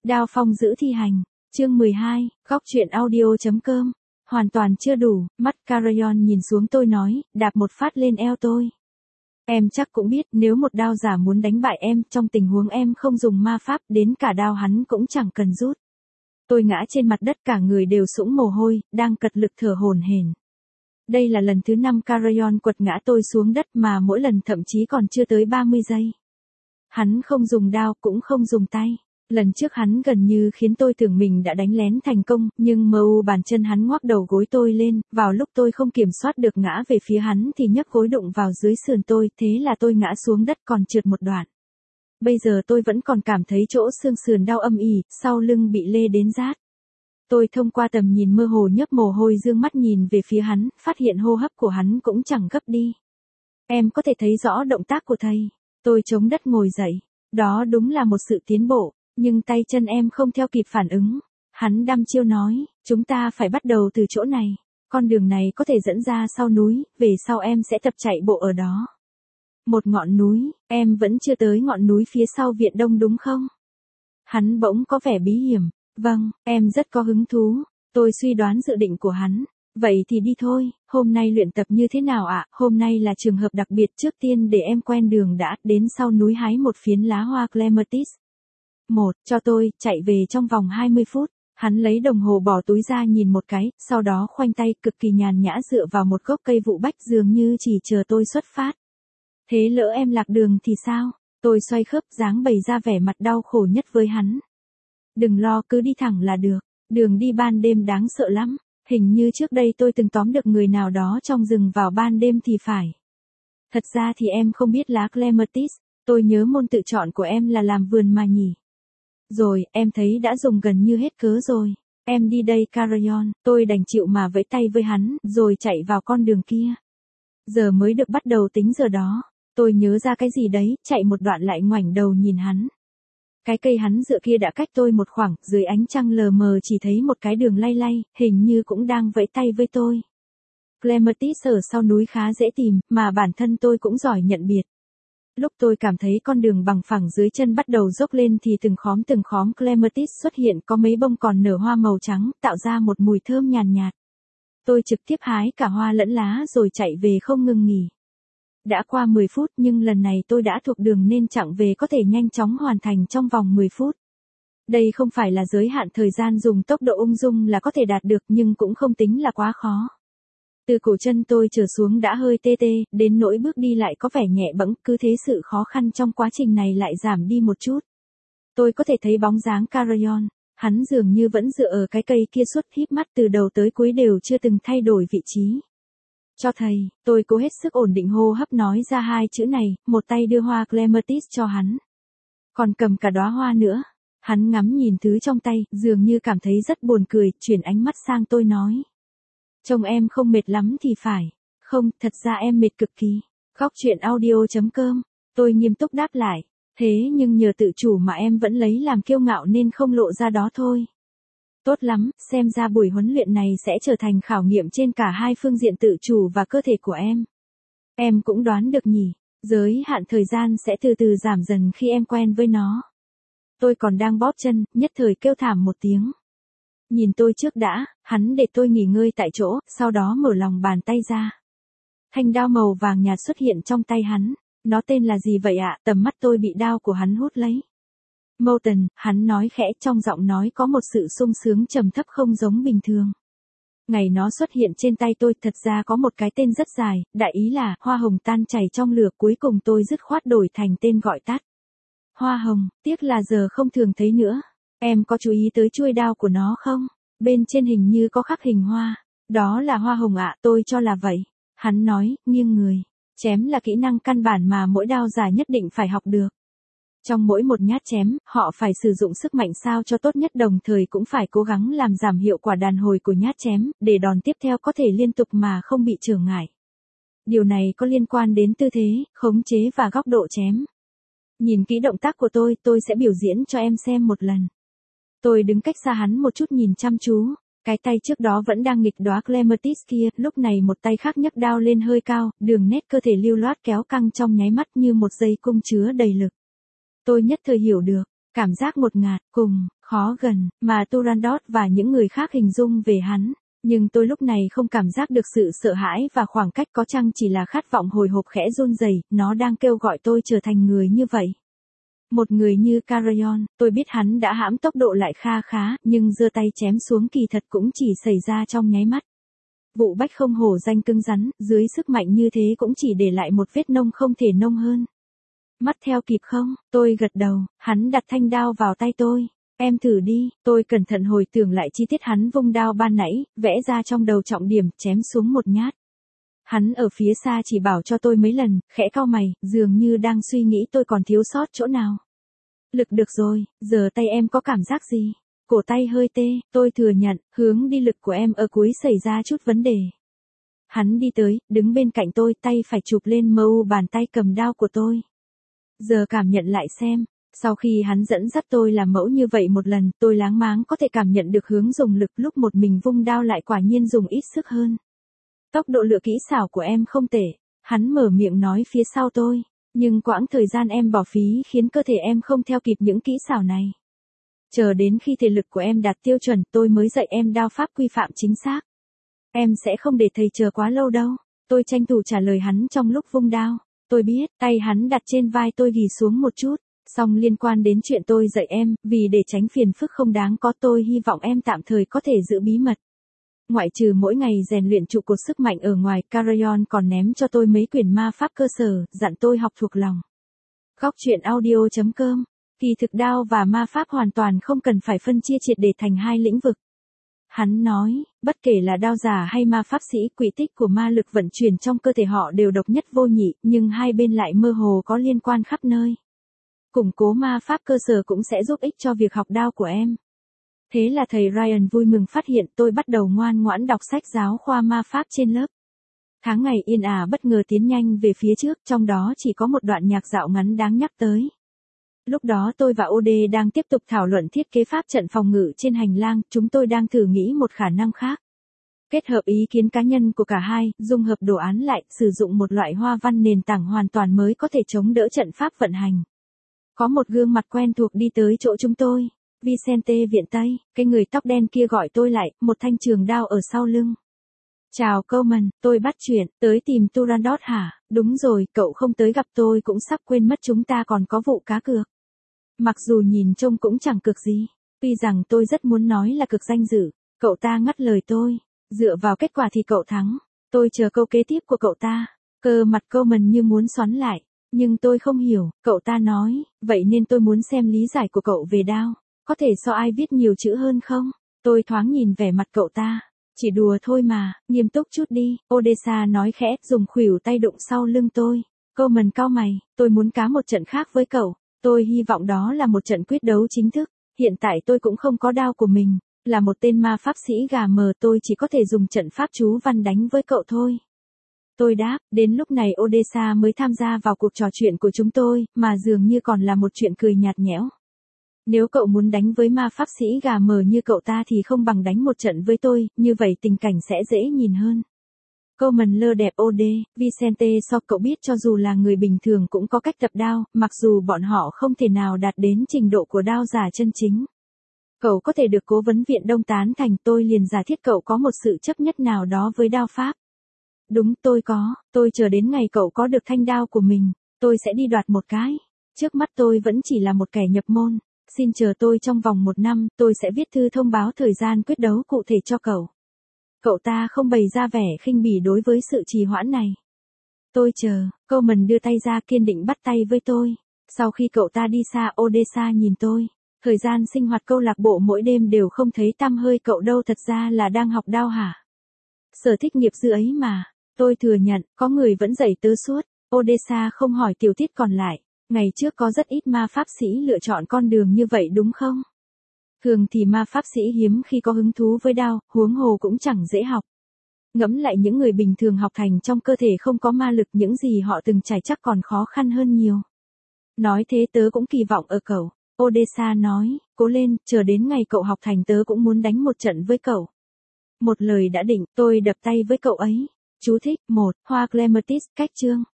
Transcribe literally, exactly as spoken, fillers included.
Đao phong giữ thi hành, chương mười hai, góc truyện audio.com. Hoàn toàn chưa đủ, mắt Carayon nhìn xuống tôi nói, đạp một phát lên eo tôi. Em chắc cũng biết nếu một đao giả muốn đánh bại em, trong tình huống em không dùng ma pháp, đến cả đao hắn cũng chẳng cần rút. Tôi ngã trên mặt đất cả người đều sũng mồ hôi, đang cật lực thở hổn hển. Đây là lần thứ năm Carayon quật ngã tôi xuống đất mà mỗi lần thậm chí còn chưa tới ba mươi giây. Hắn không dùng đao cũng không dùng tay. Lần trước hắn gần như khiến tôi tưởng mình đã đánh lén thành công, nhưng mờ u bàn chân hắn ngoắc đầu gối tôi lên, vào lúc tôi không kiểm soát được ngã về phía hắn thì nhấc gối đụng vào dưới sườn tôi, thế là tôi ngã xuống đất còn trượt một đoạn. Bây giờ tôi vẫn còn cảm thấy chỗ xương sườn đau âm ỉ, sau lưng bị lê đến rát. Tôi thông qua tầm nhìn mơ hồ nhấp mồ hôi dương mắt nhìn về phía hắn, phát hiện hô hấp của hắn cũng chẳng gấp đi. Em có thể thấy rõ động tác của thầy. Tôi chống đất ngồi dậy. Đó đúng là một sự tiến bộ. Nhưng tay chân em không theo kịp phản ứng. Hắn đăm chiêu nói, chúng ta phải bắt đầu từ chỗ này. Con đường này có thể dẫn ra sau núi, về sau em sẽ tập chạy bộ ở đó. Một ngọn núi, em vẫn chưa tới ngọn núi phía sau viện đông đúng không? Hắn bỗng có vẻ bí hiểm. Vâng, em rất có hứng thú. Tôi suy đoán dự định của hắn. Vậy thì đi thôi, hôm nay luyện tập như thế nào ạ? À? Hôm nay là trường hợp đặc biệt, trước tiên để em quen đường đã, đến sau núi hái một phiến lá hoa clematis. Một, cho tôi, chạy về trong vòng hai mươi phút. Hắn lấy đồng hồ bỏ túi ra nhìn một cái, sau đó khoanh tay cực kỳ nhàn nhã dựa vào một gốc cây vụ bách dường như chỉ chờ tôi xuất phát. Thế lỡ em lạc đường thì sao? Tôi xoay khớp dáng bày ra vẻ mặt đau khổ nhất với hắn. Đừng lo, cứ đi thẳng là được. Đường đi ban đêm đáng sợ lắm. Hình như trước đây tôi từng tóm được người nào đó trong rừng vào ban đêm thì phải. Thật ra thì em không biết lá clematis. Tôi nhớ môn tự chọn của em là làm vườn mà nhỉ. Rồi, em thấy đã dùng gần như hết cớ rồi. Em đi đây Carayon, tôi đành chịu mà vẫy tay với hắn, rồi chạy vào con đường kia. Giờ mới được bắt đầu tính giờ đó. Tôi nhớ ra cái gì đấy, chạy một đoạn lại ngoảnh đầu nhìn hắn. Cái cây hắn dựa kia đã cách tôi một khoảng, dưới ánh trăng lờ mờ chỉ thấy một cái đường lay lay, hình như cũng đang vẫy tay với tôi. Clematis ở sau núi khá dễ tìm, mà bản thân tôi cũng giỏi nhận biệt. Lúc tôi cảm thấy con đường bằng phẳng dưới chân bắt đầu dốc lên thì từng khóm từng khóm clematis xuất hiện, có mấy bông còn nở hoa màu trắng, tạo ra một mùi thơm nhàn nhạt, nhạt. Tôi trực tiếp hái cả hoa lẫn lá rồi chạy về không ngừng nghỉ. Đã qua mười phút nhưng lần này tôi đã thuộc đường nên chặng về có thể nhanh chóng hoàn thành trong vòng mười phút. Đây không phải là giới hạn thời gian, dùng tốc độ ung dung là có thể đạt được, nhưng cũng không tính là quá khó. Từ cổ chân tôi trở xuống đã hơi tê tê, đến nỗi bước đi lại có vẻ nhẹ bẫng, cứ thế sự khó khăn trong quá trình này lại giảm đi một chút. Tôi có thể thấy bóng dáng Carayon, hắn dường như vẫn dựa ở cái cây kia suốt, híp mắt từ đầu tới cuối đều chưa từng thay đổi vị trí. Cho thầy, tôi cố hết sức ổn định hô hấp nói ra hai chữ này, một tay đưa hoa clematis cho hắn. Còn cầm cả đóa hoa nữa. Hắn ngắm nhìn thứ trong tay, dường như cảm thấy rất buồn cười, chuyển ánh mắt sang tôi nói. Trông em không mệt lắm thì phải. Không, thật ra em mệt cực kỳ. Góc truyện audio.com. Tôi nghiêm túc đáp lại. Thế nhưng nhờ tự chủ mà em vẫn lấy làm kiêu ngạo nên không lộ ra đó thôi. Tốt lắm, xem ra buổi huấn luyện này sẽ trở thành khảo nghiệm trên cả hai phương diện tự chủ và cơ thể của em. Em cũng đoán được nhỉ, giới hạn thời gian sẽ từ từ giảm dần khi em quen với nó. Tôi còn đang bóp chân, nhất thời kêu thảm một tiếng. Nhìn tôi trước đã, hắn để tôi nghỉ ngơi tại chỗ, sau đó mở lòng bàn tay ra. Thanh đao màu vàng nhạt xuất hiện trong tay hắn. Nó tên là gì vậy ạ? Tầm mắt tôi bị đao của hắn hút lấy. Moulton, hắn nói khẽ, trong giọng nói có một sự sung sướng trầm thấp không giống bình thường. Ngày nó xuất hiện trên tay tôi thật ra có một cái tên rất dài, đại ý là hoa hồng tan chảy trong lửa, cuối cùng tôi dứt khoát đổi thành tên gọi tắt. Hoa hồng, tiếc là giờ không thường thấy nữa. Em có chú ý tới chuôi đao của nó không? Bên trên hình như có khắc hình hoa. Đó là hoa hồng ạ, tôi cho là vậy. Hắn nói, nghiêng người. Chém là kỹ năng căn bản mà mỗi đao giả nhất định phải học được. Trong mỗi một nhát chém, họ phải sử dụng sức mạnh sao cho tốt nhất, đồng thời cũng phải cố gắng làm giảm hiệu quả đàn hồi của nhát chém, để đòn tiếp theo có thể liên tục mà không bị trở ngại. Điều này có liên quan đến tư thế, khống chế và góc độ chém. Nhìn kỹ động tác của tôi, tôi sẽ biểu diễn cho em xem một lần. Tôi đứng cách xa hắn một chút nhìn chăm chú. Cái tay trước đó vẫn đang nghịch đóa clematis kia, lúc này một tay khác nhấc đao lên hơi cao, đường nét cơ thể lưu loát kéo căng trong nháy mắt như một dây cung chứa đầy lực. Tôi nhất thời hiểu được, cảm giác ngột ngạt, cùng, khó gần, mà Turandot và những người khác hình dung về hắn. Nhưng tôi lúc này không cảm giác được sự sợ hãi và khoảng cách, có chăng chỉ là khát vọng hồi hộp khẽ run rẩy, nó đang kêu gọi tôi trở thành người như vậy. Một người như Carayon, tôi biết hắn đã hãm tốc độ lại kha khá, nhưng giơ tay chém xuống kỳ thật cũng chỉ xảy ra trong nháy mắt. Vụ Bách không hổ danh cứng rắn, dưới sức mạnh như thế cũng chỉ để lại một vết nông không thể nông hơn. Mắt theo kịp không? Tôi gật đầu, hắn đặt thanh đao vào tay tôi. Em thử đi, tôi cẩn thận hồi tưởng lại chi tiết hắn vung đao ban nãy, vẽ ra trong đầu trọng điểm, chém xuống một nhát. Hắn ở phía xa chỉ bảo cho tôi mấy lần, khẽ cau mày, dường như đang suy nghĩ tôi còn thiếu sót chỗ nào. Lực được rồi, giờ tay em có cảm giác gì? Cổ tay hơi tê, tôi thừa nhận, hướng đi lực của em ở cuối xảy ra chút vấn đề. Hắn đi tới, đứng bên cạnh tôi, tay phải chụp lên mờ u bàn tay cầm đao của tôi. Giờ cảm nhận lại xem, sau khi hắn dẫn dắt tôi làm mẫu như vậy một lần, tôi láng máng có thể cảm nhận được hướng dùng lực, lúc một mình vung đao lại quả nhiên dùng ít sức hơn. Tốc độ lựa kỹ xảo của em không tệ, hắn mở miệng nói phía sau tôi, nhưng quãng thời gian em bỏ phí khiến cơ thể em không theo kịp những kỹ xảo này. Chờ đến khi thể lực của em đạt tiêu chuẩn, tôi mới dạy em đao pháp quy phạm chính xác. Em sẽ không để thầy chờ quá lâu đâu. Tôi tranh thủ trả lời hắn trong lúc vung đao. Tôi biết, tay hắn đặt trên vai tôi ghì xuống một chút. Song liên quan đến chuyện tôi dạy em, vì để tránh phiền phức không đáng có, tôi hy vọng em tạm thời có thể giữ bí mật. Ngoại trừ mỗi ngày rèn luyện trụ cột sức mạnh ở ngoài, Carayon còn ném cho tôi mấy quyển ma pháp cơ sở, dặn tôi học thuộc lòng. Góc truyện audio chấm com. Kỳ thực đao và ma pháp hoàn toàn không cần phải phân chia triệt để thành hai lĩnh vực. Hắn nói, bất kể là đao giả hay ma pháp sĩ, quỹ tích của ma lực vận chuyển trong cơ thể họ đều độc nhất vô nhị, nhưng hai bên lại mơ hồ có liên quan khắp nơi. Củng cố ma pháp cơ sở cũng sẽ giúp ích cho việc học đao của em. Thế là thầy Ryan vui mừng phát hiện tôi bắt đầu ngoan ngoãn đọc sách giáo khoa ma pháp trên lớp. Tháng ngày yên ả bất ngờ tiến nhanh về phía trước, trong đó chỉ có một đoạn nhạc dạo ngắn đáng nhắc tới. Lúc đó tôi và ô đê đang tiếp tục thảo luận thiết kế pháp trận phòng ngự trên hành lang, chúng tôi đang thử nghĩ một khả năng khác. Kết hợp ý kiến cá nhân của cả hai, dung hợp đồ án lại, sử dụng một loại hoa văn nền tảng hoàn toàn mới có thể chống đỡ trận pháp vận hành. Có một gương mặt quen thuộc đi tới chỗ chúng tôi. Vicente Viện Tây, cái người tóc đen kia gọi tôi lại, một thanh trường đao ở sau lưng. Chào Coleman, tôi bắt chuyện, tới tìm Turandot hả? Đúng rồi, cậu không tới gặp tôi cũng sắp quên mất chúng ta còn có vụ cá cược. Mặc dù nhìn trông cũng chẳng cực gì, tuy rằng tôi rất muốn nói là cực danh dự, cậu ta ngắt lời tôi, dựa vào kết quả thì cậu thắng, tôi chờ câu kế tiếp của cậu ta. Cơ mặt Coleman như muốn xoắn lại, nhưng tôi không hiểu, cậu ta nói, vậy nên tôi muốn xem lý giải của cậu về đao, có thể so ai viết nhiều chữ hơn không? Tôi thoáng nhìn vẻ mặt cậu ta, chỉ đùa thôi mà, nghiêm túc chút đi, Odessa nói khẽ, dùng khuỷu tay đụng sau lưng tôi. Coleman cau mày, tôi muốn cá một trận khác với cậu. Tôi hy vọng đó là một trận quyết đấu chính thức, hiện tại tôi cũng không có đao của mình, là một tên ma pháp sĩ gà mờ, tôi chỉ có thể dùng trận pháp chú văn đánh với cậu thôi. Tôi đáp, đến lúc này Odessa mới tham gia vào cuộc trò chuyện của chúng tôi, mà dường như còn là một chuyện cười nhạt nhẽo. Nếu cậu muốn đánh với ma pháp sĩ gà mờ như cậu ta thì không bằng đánh một trận với tôi, như vậy tình cảnh sẽ dễ nhìn hơn. Coleman lơ đẹp ô đê, Vicente so cậu biết cho dù là người bình thường cũng có cách tập đao, mặc dù bọn họ không thể nào đạt đến trình độ của đao giả chân chính. Cậu có thể được cố vấn viện Đông tán thành, tôi liền giả thiết cậu có một sự chấp nhất nào đó với đao pháp. Đúng, tôi có, tôi chờ đến ngày cậu có được thanh đao của mình, tôi sẽ đi đoạt một cái. Trước mắt tôi vẫn chỉ là một kẻ nhập môn, xin chờ tôi trong vòng một năm, tôi sẽ viết thư thông báo thời gian quyết đấu cụ thể cho cậu. Cậu ta không bày ra vẻ khinh bỉ đối với sự trì hoãn này. Tôi chờ, Coleman đưa tay ra kiên định bắt tay với tôi. Sau khi cậu ta đi xa, Odessa nhìn tôi. Thời gian sinh hoạt câu lạc bộ mỗi đêm đều không thấy tăm hơi cậu đâu, thật ra là đang học đao hả? Sở thích nghiệp dư ấy mà. Tôi thừa nhận, có người vẫn dạy tớ suốt. Odessa không hỏi tiểu tiết còn lại. Ngày trước có rất ít ma pháp sĩ lựa chọn con đường như vậy đúng không? Thường thì ma pháp sĩ hiếm khi có hứng thú với đao, huống hồ cũng chẳng dễ học. Ngẫm lại những người bình thường học thành trong cơ thể không có ma lực, những gì họ từng trải chắc còn khó khăn hơn nhiều. Nói thế tớ cũng kỳ vọng ở cậu. Odessa nói, cố lên, chờ đến ngày cậu học thành tớ cũng muốn đánh một trận với cậu. Một lời đã định, tôi đập tay với cậu ấy. Chú thích, một, Hoa Clematis, cách chương.